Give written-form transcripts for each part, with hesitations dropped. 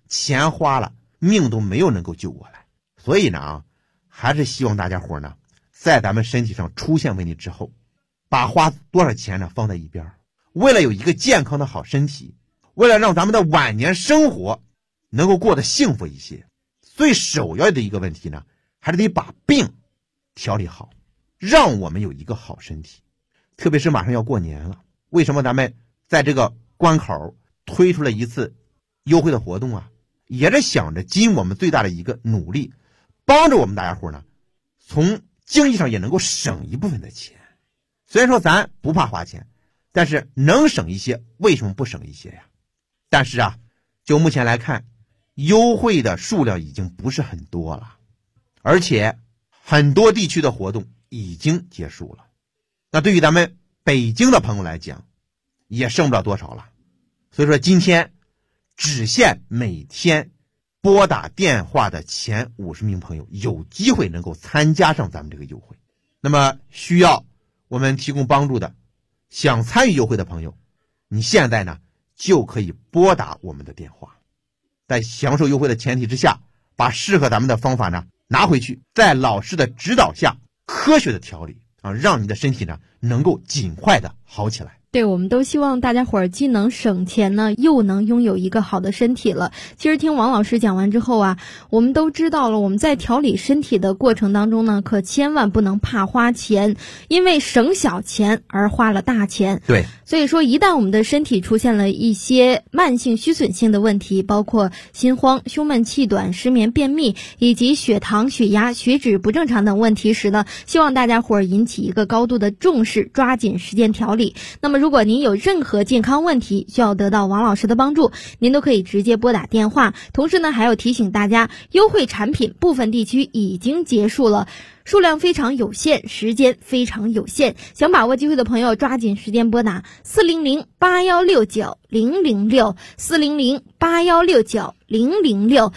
钱花了，命都没有能够救过来。所以呢还是希望大家伙呢，在咱们身体上出现问题之后，把花多少钱呢放在一边，为了有一个健康的好身体，为了让咱们的晚年生活能够过得幸福一些，最首要的一个问题呢，还是得把病调理好，让我们有一个好身体。特别是马上要过年了，为什么咱们在这个关口推出了一次优惠的活动啊？也是想着尽我们最大的一个努力，帮着我们大家伙呢，从经济上也能够省一部分的钱。虽然说咱不怕花钱，但是能省一些，为什么不省一些呀？但是就目前来看，优惠的数量已经不是很多了，而且很多地区的活动已经结束了。那对于咱们北京的朋友来讲，也剩不了多少了。所以说今天只限每天拨打电话的前50名朋友有机会能够参加上咱们这个优惠。那么需要我们提供帮助的，想参与优惠的朋友，你现在呢就可以拨打我们的电话，在享受优惠的前提之下，把适合咱们的方法呢拿回去，在老师的指导下科学的调理让你的身体呢能够尽快的好起来。 对，我们都希望大家伙儿既能省钱呢，又能拥有一个好的身体了。其实听王老师讲完之后我们都知道了，我们在调理身体的过程当中呢，可千万不能怕花钱，因为省小钱而花了大钱。 对， 所以说一旦我们的身体出现了一些慢性虚损性的问题，包括心慌、胸闷气短、失眠、便秘，以及血糖、血压、血脂不正常等问题时呢，希望大家伙儿引起一个高度的重视，抓紧时间调理。那么如果您有任何健康问题需要得到王老师的帮助，您都可以直接拨打电话。同时呢，还要提醒大家，优惠产品部分地区已经结束了，数量非常有限，时间非常有限，想把握机会的朋友抓紧时间拨打400-8169-006 400-8169-006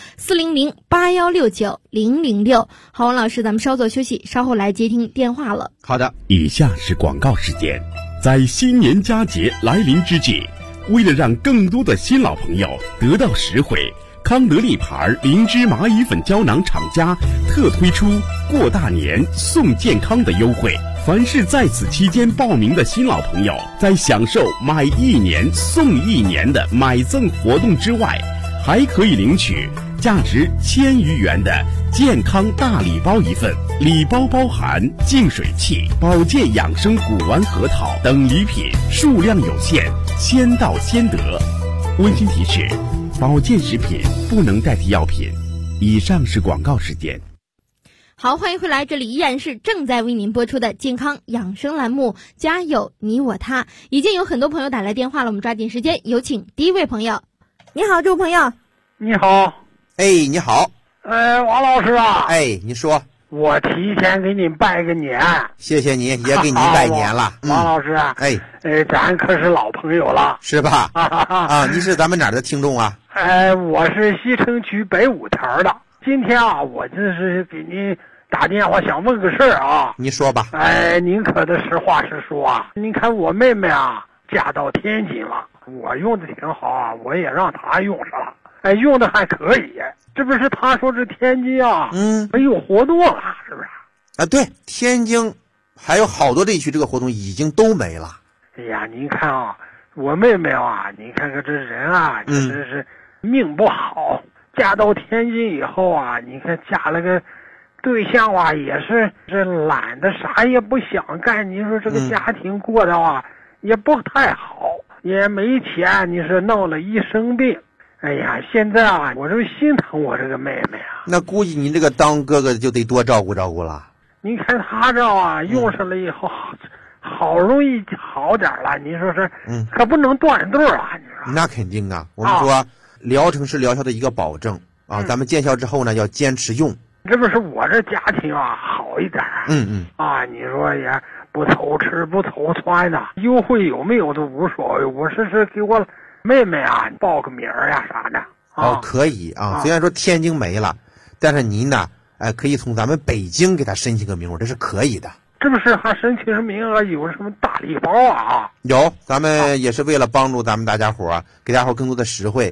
400-8169-006。好，王老师，咱们稍作休息，稍后来接听电话了。 好的， 以下是广告时间。在新年佳节来临之际，为了让更多的新老朋友得到实惠，康得利牌灵芝蚂蚁粉胶囊厂家特推出过大年送健康的优惠。凡是在此期间报名的新老朋友，在享受买1年送1年的买赠活动之外，还可以领取价值1000余元的健康大礼包一份，礼包包含净水器、保健养生古丸核桃等礼品，数量有限，先到先得。温馨提示：保健食品不能代替药品。以上是广告时间。 好，欢迎回来，这里依然是正在为您播出的健康养生栏目，家有你我他。已经有很多朋友打来电话了，我们抓紧时间，有请第一位朋友。你好，这位朋友。 你好。 你好。 王老师啊。 你说。 我提前给您拜个年。 谢谢你，也给您拜年了。 王老师啊。咱可是老朋友了， 是吧？你是咱们哪儿的听众啊？ 我是西城区北五条的。今天我这是给您打电话，想问个事儿啊。 你说吧。 您可得实话实说啊。您看我妹妹嫁到天津了，我用的挺好我也让她用上了，用的还可以。这不是她说这天津没有活动了，是不是？ 对，天津还有好多地区这个活动已经都没了。 哎呀，您看我妹妹您看看这人这真是命不好。嫁到天津以后你看嫁了个对象也是懒得啥也不想干。你说这个家庭过得也不太好，也没钱，你说弄了一生病。哎呀，现在我这心疼我这个妹妹那估计你这个当哥哥就得多照顾照顾了。 你看她这用上了以后好容易好点了，你说是可不能断顿你说。 那肯定我们说疗程是疗效的一个保证咱们见效之后呢要坚持用。 这不是我这家庭好一点你说也不愁吃不愁穿的，优惠有没有都无所谓，我是给我妹妹报个名啥的可以虽然说天津没了，但是您呢可以从咱们北京给他申请个名额，这是可以的。 这不是还申请名额有什么大礼包有，咱们也是为了帮助咱们大家伙给大家伙更多的实惠。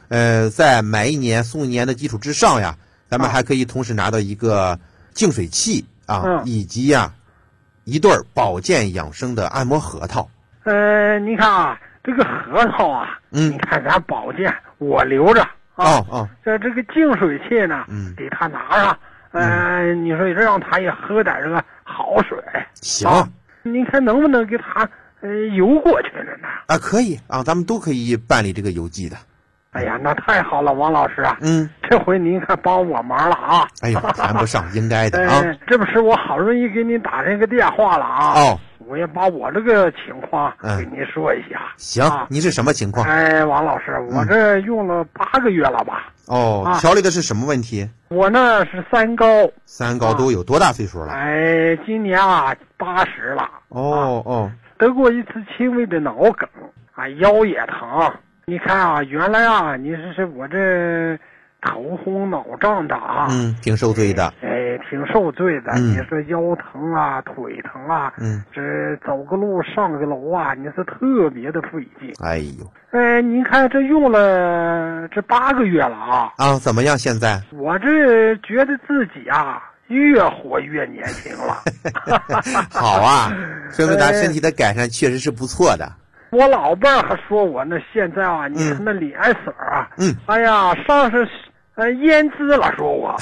在买1年送1年的基础之上呀，咱们还可以同时拿到一个净水器以及呀一对保健养生的按摩核桃。 你看啊，这个核桃啊，你看咱保健我留着啊。这个净水器呢，给他拿上。你说让他也喝点这个好水。 行。 您看能不能给他邮过去了呢？ 啊，可以啊，咱们都可以办理这个邮寄的。 哎呀，那太好了，王老师啊！这回您看帮我忙了啊！ 哎呦，谈不上，应该的啊。 这不是我好容易给您打这个电话了啊！我也把我这个情况给您说一下。 行，你是什么情况？ 王老师，我这用了8个月了吧？ 调理的是什么问题？ 我呢是三高。 三高都有多大岁数了？ 今年啊80了。得过一次轻微的脑梗，腰也疼。你看啊，原来啊，你是我这头昏脑胀的啊， 挺受罪的， 挺受罪的。你说腰疼啊，腿疼啊，这走个路上个楼啊，你是特别的费劲。 哎呦， 您看这用了这8个月了啊， 怎么样？现在我这觉得自己啊越活越年轻了。 好啊，说明咱身体的改善确实是不错的。 我老伴儿还说我呢，现在啊，你看那脸色啊，哎呀，上是胭脂了，说我，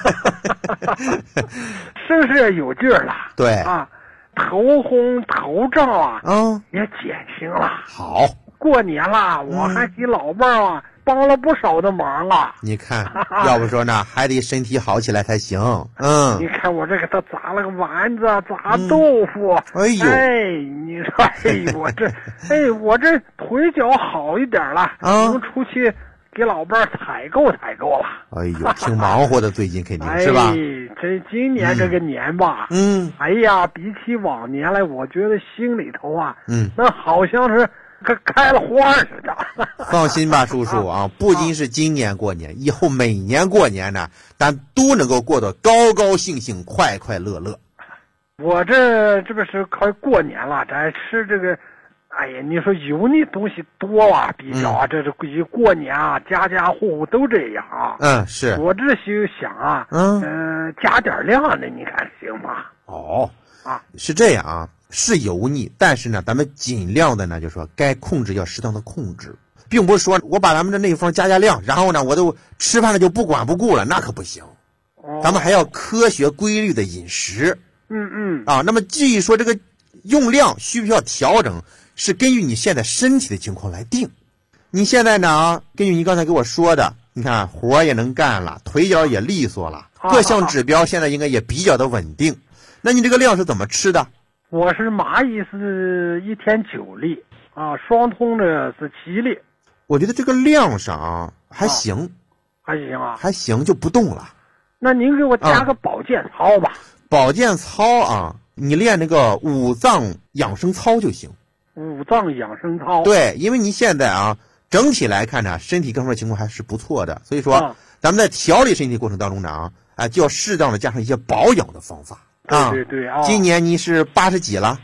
是不是有劲儿了？ 对啊，头昏头胀啊，也减轻了。 好， 过年了，我还给老伴儿啊帮了不少的忙啊。 你看，要不说呢，还得身体好起来才行。 你看我这给他炸了个丸子，炸豆腐。你说，我这腿脚好一点了，能出去给老伴儿采购采购了。 哎呦，挺忙活的，最近肯定是吧？ 这今年这个年吧，哎呀，比起往年来，我觉得心里头啊，那好像是开了花似的。 放心吧，叔叔啊，不仅是今年过年，以后每年过年呢，咱都能够过得高高兴兴、快快乐乐。 我这不是快过年了，咱吃这个，哎呀，你说油腻东西多啊，比较啊，这是一过年啊，家家户户都这样啊。 是。 我这就想啊，加点量的，你看行吗？ 是这样啊。是油腻，但是呢，咱们尽量的呢，就说该控制要适当的控制，并不是说我把咱们的内方加量，然后呢，我都吃饭了就不管不顾了，那可不行。咱们还要科学规律的饮食。那么至于说这个用量需不需要调整，是根据你现在身体的情况来定。你现在呢，根据你刚才给我说的，你看活也能干了，腿脚也利索了，各项指标现在应该也比较的稳定。那你这个量是怎么吃的？ 我是蚂蚁是1天9粒双通的是7粒。 我觉得这个量上还行，还行就不动了。 那您给我加个保健操吧。 保健操你练那个五脏养生操就行。 五脏养生操。 对，因为你现在整体来看呢，身体各方面情况还是不错的，所以说咱们在调理身体过程当中呢就要适当的加上一些保养的方法。 对今年你是80几了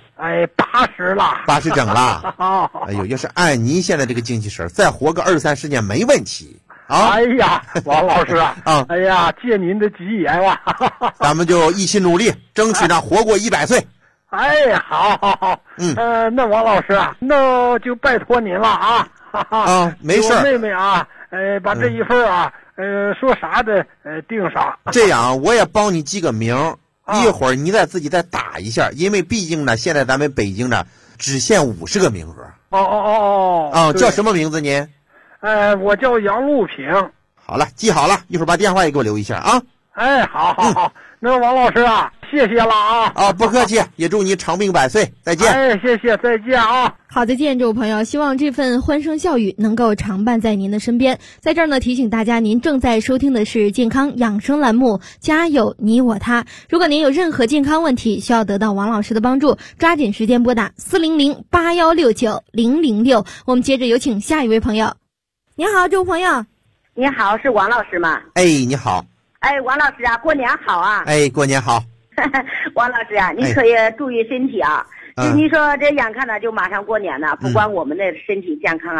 ？80了 ，80整了。哎呦，要是按您现在这个精气神，再活个20-30年没问题哎呀，王老师哎呀，借您的吉言吧。 咱们就一起努力，争取呢活过100岁。 好。那王老师那就拜托您了没事。 我妹妹把这一份说啥的定上。 这样我也帮你记个名。一会儿你自己再打一下，因为毕竟呢，现在咱们北京呢只限50个名额。叫什么名字您？ 我叫杨路平。 好了，记好了，一会儿把电话也给我留一下啊。 好。那王老师谢谢了不客气，也祝你长命100岁，再见。 谢谢，再见好，再见，这位朋友，希望这份欢声笑语能够常伴在您的身边。在这儿呢，提醒大家，您正在收听的是健康养生栏目，家有你我他。如果您有任何健康问题需要得到王老师的帮助，抓紧时间拨打400-8169-006。我们接着有请下一位朋友。你好，这位朋友。 你好，是王老师吗？ 你好。 王老师过年好过年好。 王老师你可以注意身体就你说这眼看呢就马上过年了，不管我们的身体健康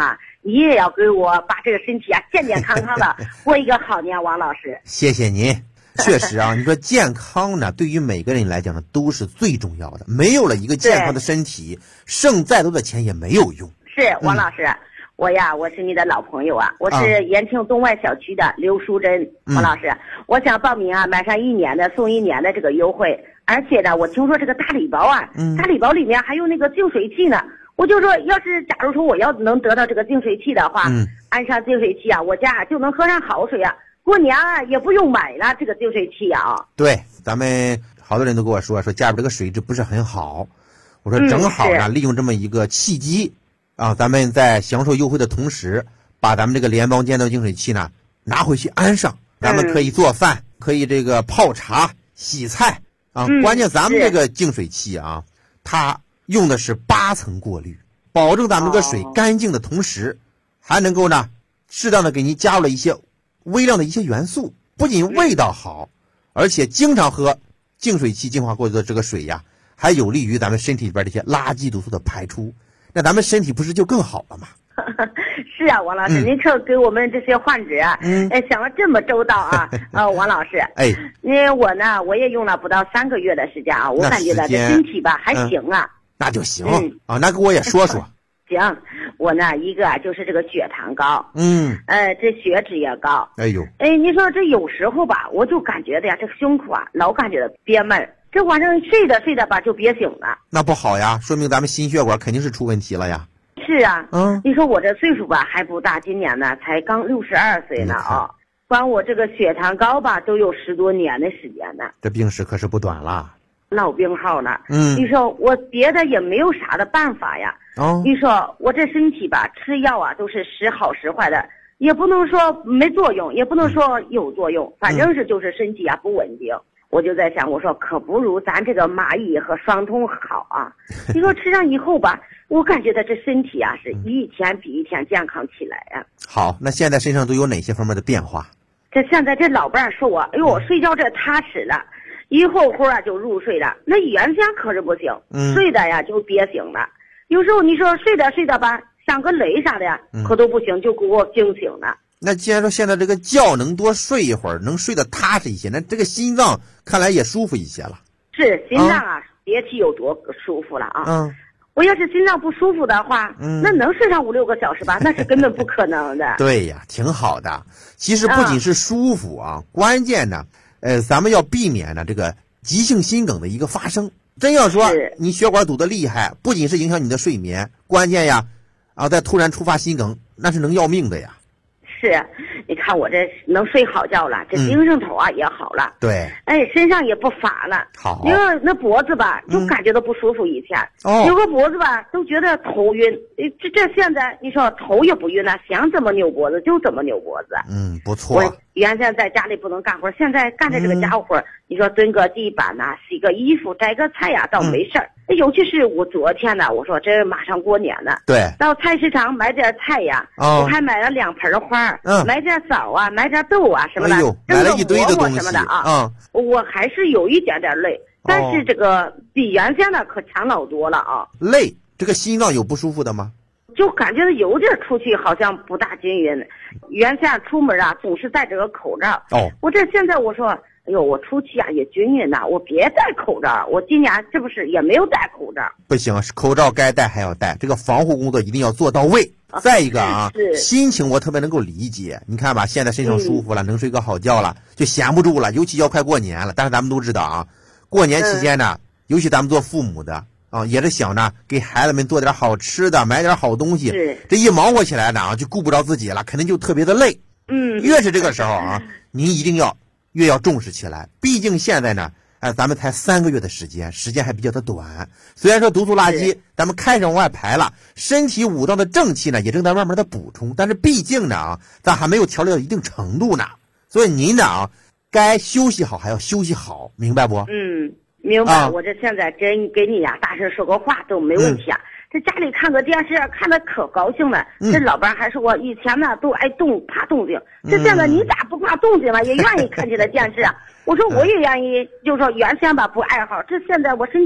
你也要给我把这个身体啊健健康康的过一个好年，王老师。 谢谢您。确实啊，你说健康呢，对于每个人来讲呢，都是最重要的。没有了一个健康的身体，剩再多的钱也没有用。 是王老师，我是你的老朋友啊，我是延庆东外小区的刘淑珍。王老师，我想报名啊，买上1年的送1年的这个优惠，而且呢，我听说这个大礼包啊，大礼包里面还有那个净水器呢。我就说，要是假如说我要能得到这个净水器的话，安上净水器啊，我家就能喝上好水啊。过年啊也不用买了这个净水器啊。 对，咱们好多人都跟我说家里这个水质不是很好，我说正好呢，利用这么一个契机啊，咱们在享受优惠的同时，把咱们这个联邦间的净水器呢拿回去安上，咱们可以做饭，可以这个泡茶、洗菜啊。关键咱们这个净水器啊，它用的是8层过滤，保证咱们这个水干净的同时，还能够呢适当的给您加入了一些微量的一些元素，不仅味道好，而且经常喝净水器净化过的这个水呀，还有利于咱们身体里边这些垃圾毒素的排出，那咱们身体不是就更好了吗？ 是啊，王老师，您可给我们这些患者啊，想了这么周到啊。王老师，因为我呢，我也用了不到3个月的时间啊，我感觉到这身体吧还行啊。 那就行啊，那给我也说说。 行，我呢一个就是这个血糖高，这血脂也高。你说这有时候吧，我就感觉的呀，这个胸口啊老感觉到憋闷，这晚上睡着吧就憋醒了。 那不好呀，说明咱们心血管肯定是出问题了呀。 是啊，你说我这岁数吧还不大，今年呢才刚62岁呢啊，管我这个血糖高吧都有10多年的时间呢。 这病史可是不短了。 老病号了，你说我别的也没有啥的办法呀。你说我这身体吧，吃药啊都是时好时坏的，也不能说没作用，也不能说有作用，反正是就是身体啊不稳定。我就在想，我说可不如咱这个蚂蚁和双通好啊。你说吃上以后吧，我感觉到这身体啊是一天比一天健康起来呀。 好，那现在身上都有哪些方面的变化？ 这现在这老伴儿说我，哎呦，我睡觉这踏实了。一会儿啊就入睡了，那原先可是不行，睡的呀就憋醒了。有时候你说睡着吧，像个雷啥的呀，可都不行，就给我惊醒了。 那既然说现在这个觉能多睡一会儿，能睡得踏实一些，那这个心脏看来也舒服一些了。 是心脏啊，别提有多舒服了啊。我要是心脏不舒服的话，那能睡上5、6个小时吧？那是根本不可能的。 对呀，挺好的。其实不仅是舒服啊，关键呢。咱们要避免呢这个急性心梗的一个发生。真要说你血管堵得厉害，不仅是影响你的睡眠，关键呀，再突然触发心梗，那是能要命的呀。 是，你看我这能睡好觉了，这精神头啊也好了。 对， 身上也不乏了。 好， 因为那脖子吧，就感觉到不舒服以前。有个脖子吧，都觉得头晕。这现在你说头也不晕了，想怎么扭脖子就怎么扭脖子。 不错。 我原先在家里不能干活，现在干着这个家务活，你说蹲个地板呐，洗个衣服，摘个菜呀，倒没事儿。尤其是我昨天呢，我说这马上过年了， 对， 到菜市场买点菜呀，我还买了2盆花，买点枣啊，买点豆啊什么的， 买了一堆的东西什么的啊。我还是有一点点累，但是这个比原先的可强老多了啊。 累，这个心脏有不舒服的吗？ 就感觉有点出去好像不大均匀，原先出门啊总是戴着个口罩。我这现在我说，哎呦，我出去啊也均匀呐，我别戴口罩。我今年这不是也没有戴口罩。 不行，口罩该戴还要戴，这个防护工作一定要做到位。再一个啊，心情我特别能够理解。你看吧，现在身上舒服了，能睡个好觉了，就闲不住了。尤其要快过年了，但是咱们都知道啊，过年期间呢，尤其咱们做父母的。也是想着给孩子们做点好吃的，买点好东西。这一忙活起来呢，就顾不着自己了，肯定就特别的累。越是这个时候啊，您一定要越要重视起来。毕竟现在呢，咱们才3个月的时间还比较的短。虽然说毒素垃圾咱们开始往外排了，身体5脏的正气呢也正在慢慢的补充，但是毕竟呢咱还没有调理到一定程度呢。所以您呢该休息好还要休息好，明白不？ 明白。我这现在真给你呀大声说个话都没问题啊。这家里看个电视看得可高兴了。这老伴还说我以前呢都爱怕动静，这现在你咋不怕动静了，也愿意看这个电视啊？我说我也愿意，就说原先吧不爱好，这现在我身体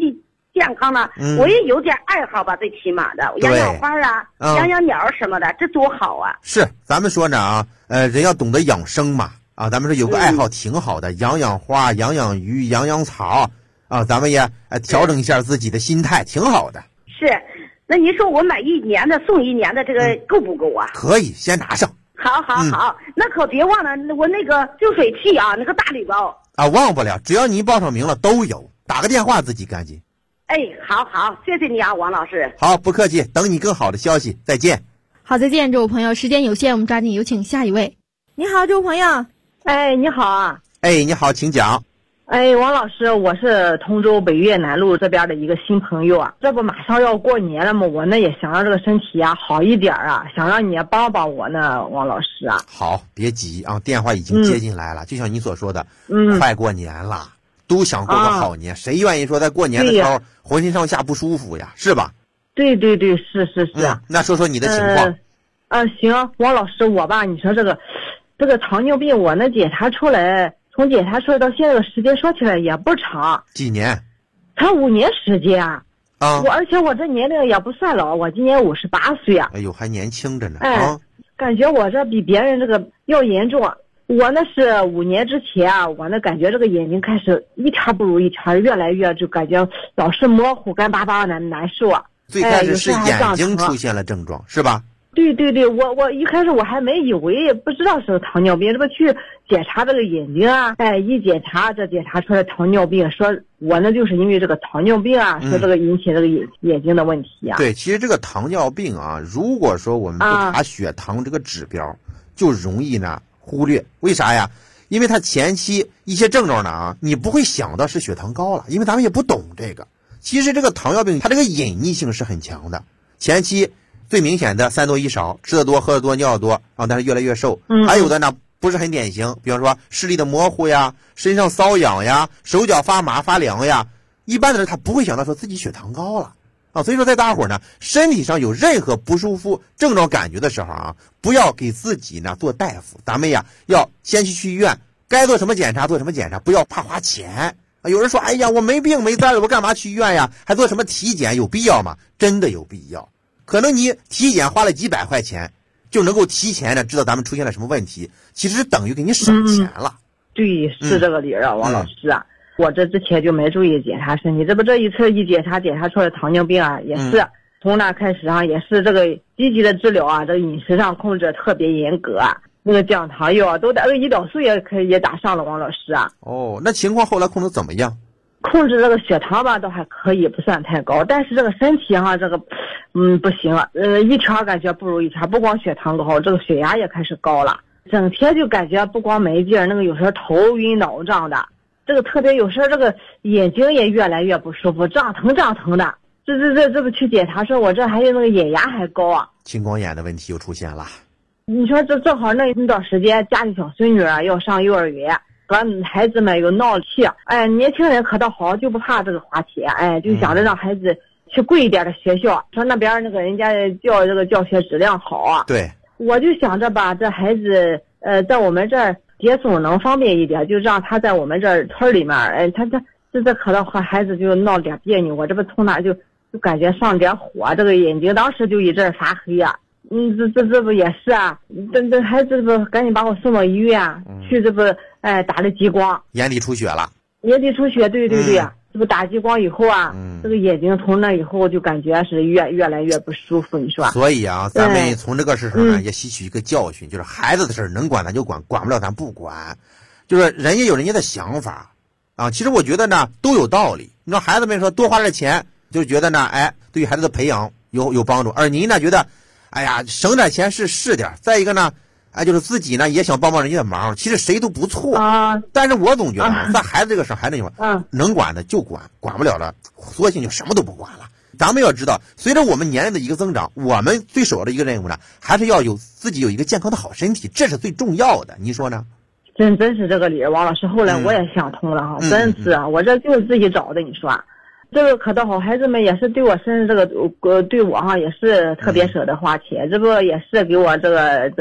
健康了，我也有点爱好吧，最起码的养养花啊，养养鸟什么的，这多好啊！ 是，咱们说呢啊，人要懂得养生嘛，啊，咱们说有个爱好挺好的，养养花、养养鱼、养养草啊，咱们也调整一下自己的心态，挺好的。 是，那您说我买1年的送1年的，这个够不够啊？ 可以，先拿上。 好，那可别忘了我那个净水器啊，那个大礼包啊，忘不了，只要您报上名了都有，打个电话自己赶紧。 哎，好，谢谢你啊，王老师。 好，不客气，等你更好的消息，再见。 好，再见，这位朋友，时间有限，我们抓紧有请下一位。你好，这位朋友。 哎，你好啊。 哎，你好，请讲。 哎，王老师，我是通州北岳南路这边的一个新朋友啊，这不马上要过年了吗？我呢也想让这个身体啊好一点啊，想让你帮帮我呢，王老师啊。 好，别急啊，电话已经接进来了，就像你所说的，快过年了，都想过个好年，谁愿意说在过年的时候浑身上下不舒服呀，是吧？ 对，是啊。 那说说你的情况。 行，王老师，我吧，你说这个糖尿病，我呢检查出来。从检查出来到现在的时间说起来也不长， 几年？ 才5年时间啊！而且我这年龄也不算老，我今年58岁啊！ 哎呦，还年轻着呢！ 感觉我这比别人这个要严重。我那是5年之前啊，我那感觉这个眼睛开始一天不如一天，越来越就感觉老是模糊、干巴巴的难受啊。 最开始是眼睛出现了症状，是吧？ 对，我一开始我还没以为，不知道是糖尿病，这不去检查这个眼睛啊，一检查出来糖尿病，说我呢就是因为这个糖尿病啊，说这个引起这个眼睛的问题啊。 对，其实这个糖尿病啊，如果说我们不查血糖这个指标，就容易呢忽略。为啥呀？因为它前期一些症状呢啊，你不会想到是血糖高了，因为咱们也不懂这个。其实这个糖尿病它这个隐匿性是很强的，前期最明显的3多1少，吃得多喝得多尿得多啊，但是越来越瘦。还有的呢不是很典型，比方说视力的模糊呀，身上瘙痒呀，手脚发麻发凉呀，一般的人他不会想到说自己血糖高了啊。所以说在大伙呢身体上有任何不舒服症状感觉的时候啊，不要给自己呢做大夫，咱们呀要先去医院，该做什么检查做什么检查，不要怕花钱。有人说哎呀我没病没灾了，我干嘛去医院呀，还做什么体检，有必要吗？真的有必要。可能你体检花了几百块钱就能够提前的知道咱们出现了什么问题，其实等于给你省钱了。 对，是这个理啊，王老师啊，我这之前就没注意检查身体，这一次一检查出来糖尿病啊，也是从那开始啊，也是这个积极的治疗啊，这个饮食上控制特别严格啊，那个降糖药啊都打，胰岛素也打上了，王老师啊。 那情况后来控制怎么样？ 控制这个血糖吧倒还可以，不算太高，但是这个身体哈这个不行了，一天感觉不如一天，不光血糖高，这个血压也开始高了，整天就感觉不光没劲儿，那个有时候头晕脑胀的，这个特别有时候这个眼睛也越来越不舒服，胀疼的。这不去检查说我这还有那个眼压还高啊， 青光眼的问题又出现了。 你说这正好那段时间家里小孙女啊要上幼儿园，和孩子们有闹气，年轻人可倒好，就不怕这个花钱，就想着让孩子去贵一点的学校，说那边那个人家这个教学质量好啊。 对， 我就想着吧，这孩子在我们这儿接送能方便一点，就让他在我们这村里面，他这可倒和孩子就闹点别扭，我这不从哪就感觉上点火，这个眼睛当时就一阵发黑啊。这不也是啊？这孩子不赶紧把我送到医院，去这不打了激光， 眼底出血了。 眼底出血，对啊，这不打激光以后啊，这个眼睛从那以后就感觉是越来越不舒服，你说。 所以啊，咱们从这个事上呢也吸取一个教训，就是孩子的事能管咱就管，管不了咱不管。就是人家有人家的想法啊，其实我觉得呢都有道理。你说孩子们说多花点钱，就觉得呢对于孩子的培养有帮助，而您呢觉得哎呀省点钱是点，再一个呢就是自己呢也想帮人家的忙，其实谁都不错啊。但是我总觉得在孩子这个事还那么能管的就管，管不了了索性就什么都不管了。咱们要知道，随着我们年龄的一个增长，我们最首要的一个任务呢还是要自己有一个健康的好身体，这是最重要的，你说呢？ 真是这个理，王老师后来我也想通了哈，真是啊，我这就是自己找的，你说这个可倒好，孩子们也是对我身上这个对我哈也是特别舍得花钱，这不也是给我这个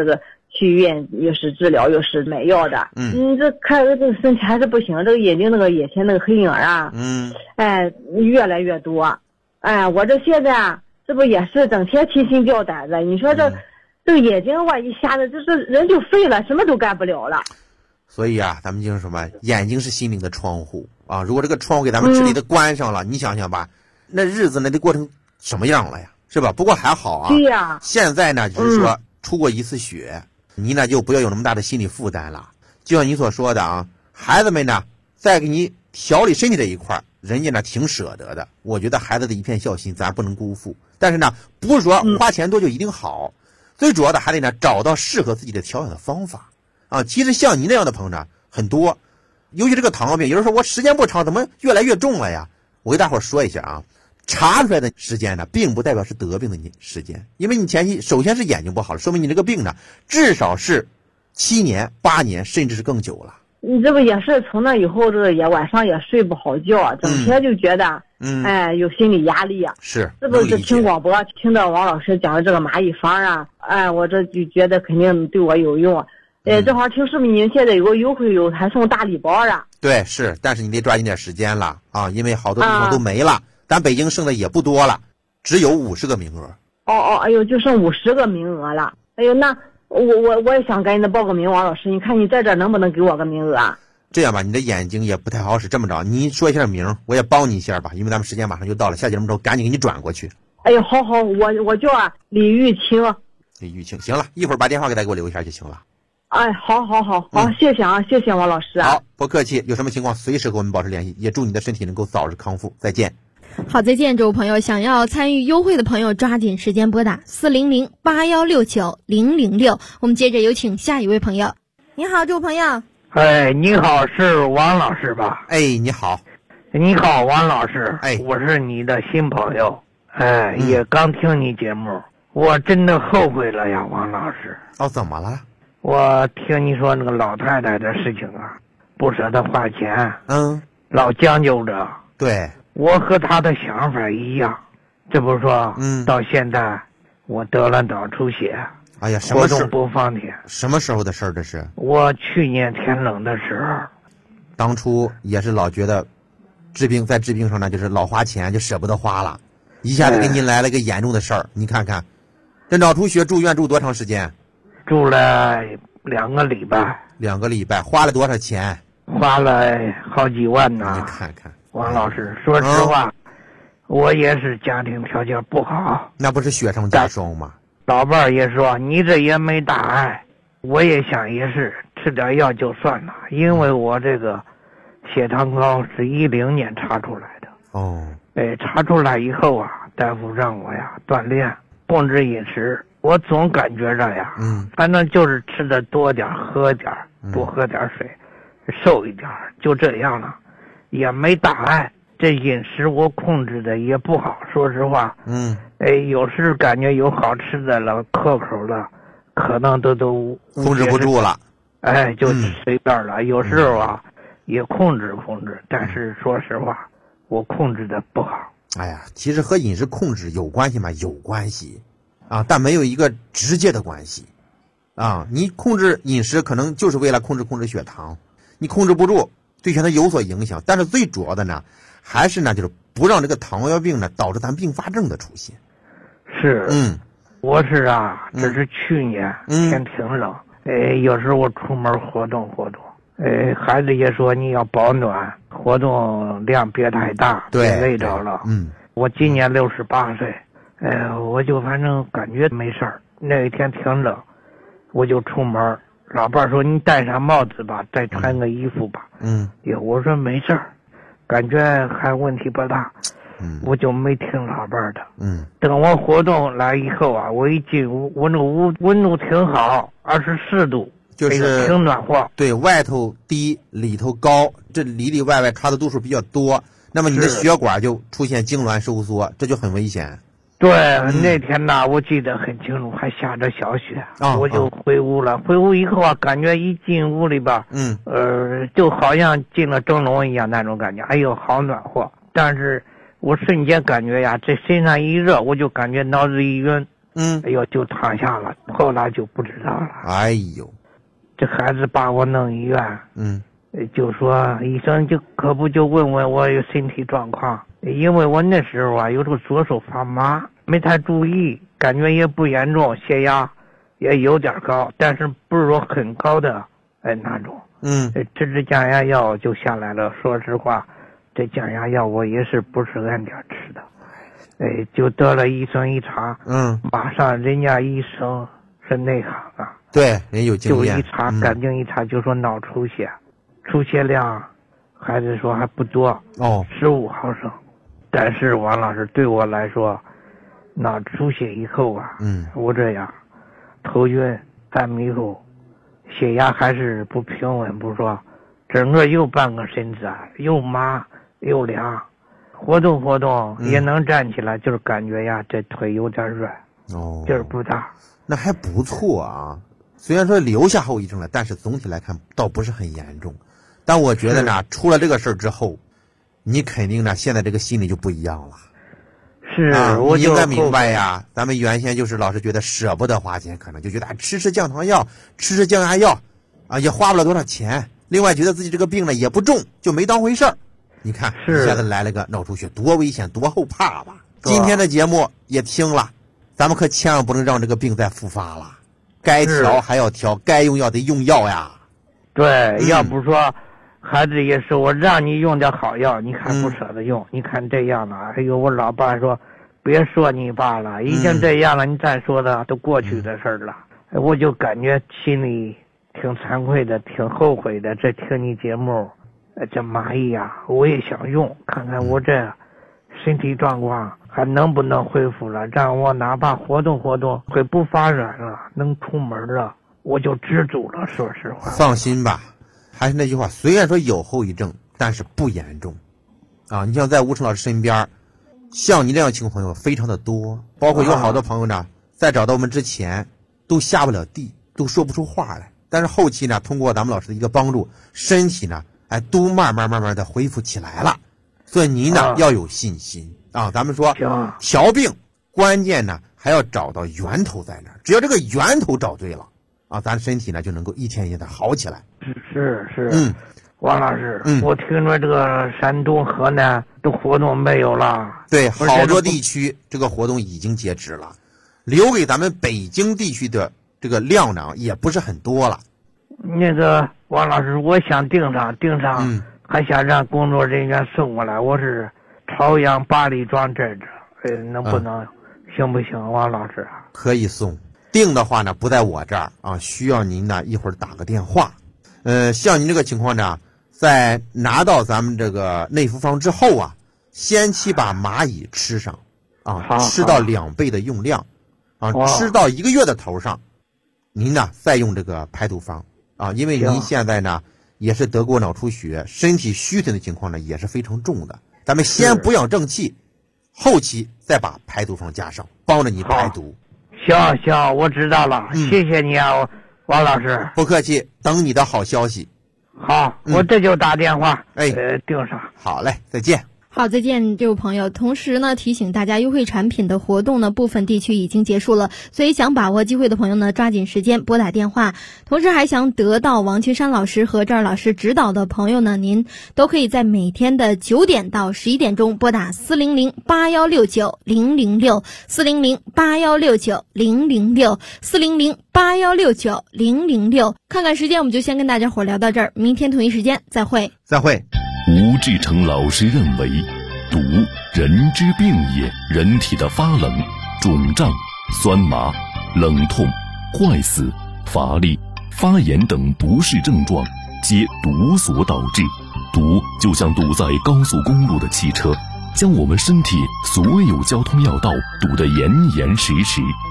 去医院又是治疗又是买药的，这看这个身体还是不行，这个眼睛那个眼前那个黑影啊，越来越多，我这现在啊，这不也是整天提心吊胆的，你说这个眼睛吧一下子这人就废了，什么都干不了了。 所以啊，咱们就是什么，眼睛是心灵的窗户啊，如果这个窗户给咱们彻底的关上了，你想想吧，那日子那得过成什么样了呀，是吧？不过还好啊， 对呀， 现在呢就是说出过一次血，你呢就不要有那么大的心理负担了。就像你所说的啊，孩子们呢在给你调理身体这一块，人家呢挺舍得的。我觉得孩子的一片孝心咱不能辜负，但是呢不是说花钱多就一定好，最主要的还得呢找到适合自己的调养的方法啊。其实像你那样的朋友呢很多，尤其这个糖尿病，有人说我时间不长怎么越来越重了呀？我给大伙儿说一下啊，查出来的时间呢并不代表是得病的时间，因为你前期首先是眼睛不好了，说明你这个病呢至少是7年8年甚至是更久了。 你这不也是从那以后，这个也晚上也睡不好觉，整天就觉得有心理压力啊。是，这不是听广播听到王老师讲的这个蚂蚁方啊，我这就觉得肯定对我有用。正好听说你们现在有个优惠，还送大礼包啊。对，是，但是你得抓紧点时间了啊，因为好多地方都没了，咱北京剩的也不多了，只有50个名额。哎呦，就剩50个名额了。哎呦，那我也想赶紧的报个名，王老师，你看你在这能不能给我个名额啊？这样吧，你的眼睛也不太好使，这么着，你说一下名，我也帮你一下吧，因为咱们时间马上就到了，下节目之后赶紧给你转过去。哎呦，好，我叫李玉清。李玉清，行了，一会儿把电话给我留一下就行了。哎，好，谢谢啊，谢谢王老师啊。好，不客气，有什么情况随时和我们保持联系，也祝你的身体能够早日康复，再见。好，再见，这位朋友，想要参与优惠的朋友抓紧时间拨打400-8169-006。我们接着有请下一位朋友。你好，这位朋友。你好，是王老师吧？你好。你好，王老师。我是你的新朋友。也刚听你节目，我真的后悔了呀，王老师。怎么了？我听你说那个老太太的事情啊，不舍得花钱，老将就着。对。我和他的想法一样，这不是说，到现在我得了脑出血，活动不方便。什么时候的事儿这是？我去年天冷的时候，当初也是老觉得治病上呢，就是老花钱，就舍不得花了，一下子给您来了个严重的事儿。你看看，这脑出血住院住多长时间？住了2个礼拜。2个礼拜，花了多少钱？花了好几万呢。你看看。王老师，说实话，我也是家庭条件不好，那不是雪上加霜吗？老伴儿也说你这也没大碍，我也想也是吃点药就算了，因为我这个血糖高是10年查出来的。查出来以后啊，大夫让我呀锻炼，控制饮食，我总感觉着呀，反正就是吃的多点，喝点，多喝点水，瘦一点，就这样了。也没大碍，这饮食我控制的也不好，说实话。有时感觉有好吃的了，可口了，可能都控制不住了。就随便了。有时候啊，也控制，但是说实话，我控制的不好。其实和饮食控制有关系吗？有关系，但没有一个直接的关系。你控制饮食可能就是为了控制血糖，你控制不住。对血糖有所影响，但是最主要的呢，还是呢，就是不让这个糖尿病呢导致咱并发症的出现。是，我是啊，这是去年天挺冷，有时候我出门活动，孩子也说你要保暖，活动量别太大，别累着了。我今年68岁，我就反正感觉没事儿。那一天挺冷，我就出门。老伴儿说你戴上帽子吧，再穿个衣服吧。我说没事儿，感觉还问题不大。我就没听老伴儿的。等我活动来以后啊，我一进屋，我那个屋温度挺好，24度，就是挺暖和。对，外头低，里头高，这里外插的度数比较多，那么你的血管就出现痉挛收缩，这就很危险。对，那天呢，我记得很清楚，还下着小雪，我就回屋了。回屋以后啊，感觉一进屋里边，就好像进了蒸笼一样那种感觉，哎呦，好暖和。但是我瞬间感觉呀，这身上一热，我就感觉脑子一晕， 哎呦，就躺下了，后来就不知道了。 哎呦， 这孩子把我弄医院，就说医生可不就问问我有身体状况，因为我那时候啊有这个左手发麻，没太注意，感觉也不严重，血压也有点高，但是不是说很高的那种。这支降压药就下来了。说实话，这降压药我也是不是按点吃的。就得了，医生一查，马上人家医生是内行啊， 对，人有经验， 就一查，赶紧一查就说脑出血，出血量还是说还不多，15毫升。但是王老师对我来说，脑出血以后啊，我这样头晕、犯迷糊，血压还是不平稳，不说，整个右半个身子啊又麻又凉。活动活动也能站起来，就是感觉呀，这腿有点软，劲儿不大。 那还不错啊，虽然说留下后遗症了，但是总体来看倒不是很严重。但我觉得呢，出了这个事儿之后，你肯定呢现在这个心里就不一样了。 是，我你应该明白呀。咱们原先就是老是觉得舍不得花钱，可能就觉得吃降糖药、吃降压药啊，也花不了多少钱。另外觉得自己这个病呢也不重，就没当回事儿。你看，一下子来了个脑出血，多危险，多后怕吧！今天的节目也听了，咱们可千万不能让这个病再复发了。该调还要调，该用药得用药呀。 对，要不说孩子也是我让你用点好药，你看不舍得用，你看这样了。哎呦，我老爸说，别说你爸了，已经这样了，你再说的都过去的事儿了。我就感觉心里挺惭愧的，挺后悔的。这听你节目。这蚂蚁呀，我也想用，看看我这身体状况还能不能恢复了，让我哪怕活动活动，腿不发软了，能出门了，我就知足了。说实话， 放心吧，还是那句话，虽然说有后遗症，但是不严重啊。你像在吴成老师身边，像你这样情况朋友非常的多，包括有好多朋友呢，在找到我们之前都下不了地，都说不出话来，但是后期呢，通过咱们老师的一个帮助，身体呢都慢慢的恢复起来了。所以您呢要有信心啊。咱们说调病关键呢还要找到源头在哪儿，只要这个源头找对了啊，咱身体呢就能够一天一天的好起来。 是，王老师，我听说这个山东、河南的活动没有了。 对，好多地区这个活动已经截止了，留给咱们北京地区的这个量呢也不是很多了。 那个王老师，我想订上，还想让工作人员送过来。我是朝阳八里庄这能不能行不行，王老师啊？ 可以送，订的话呢不在我这儿啊，需要您呢一会儿打个电话。像您这个情况呢，在拿到咱们这个内服方之后啊，先期把蚂蚁吃上啊，吃到2倍的用量啊，吃到1个月的头上，您呢再用这个排毒方啊，因为您现在呢也是得过脑出血，身体虚损的情况呢也是非常重的。咱们先补养正气，后期再把排毒方加上，帮着你排毒。 行，我知道了，谢谢你啊，王老师。 不客气，等你的好消息。 好，我这就打电话，订上。 好嘞，再见。 好，再见，这位朋友。同时呢，提醒大家，优惠产品的活动呢，部分地区已经结束了，所以想把握机会的朋友呢，抓紧时间拨打电话。同时还想得到王群山老师和赵老师指导的朋友呢，您都可以在每天的9点到11点钟拨打400-8169-006 400-8169-006 400-8169-006。看看时间，我们就先跟大家伙聊到这儿，明天同一时间再会。 吴志成老师认为，毒人之病也，人体的发冷、肿胀、酸麻、冷痛、坏死、乏力、发炎等不适症状皆毒所导致。毒就像堵在高速公路的汽车，将我们身体所有交通要道堵得严严实实。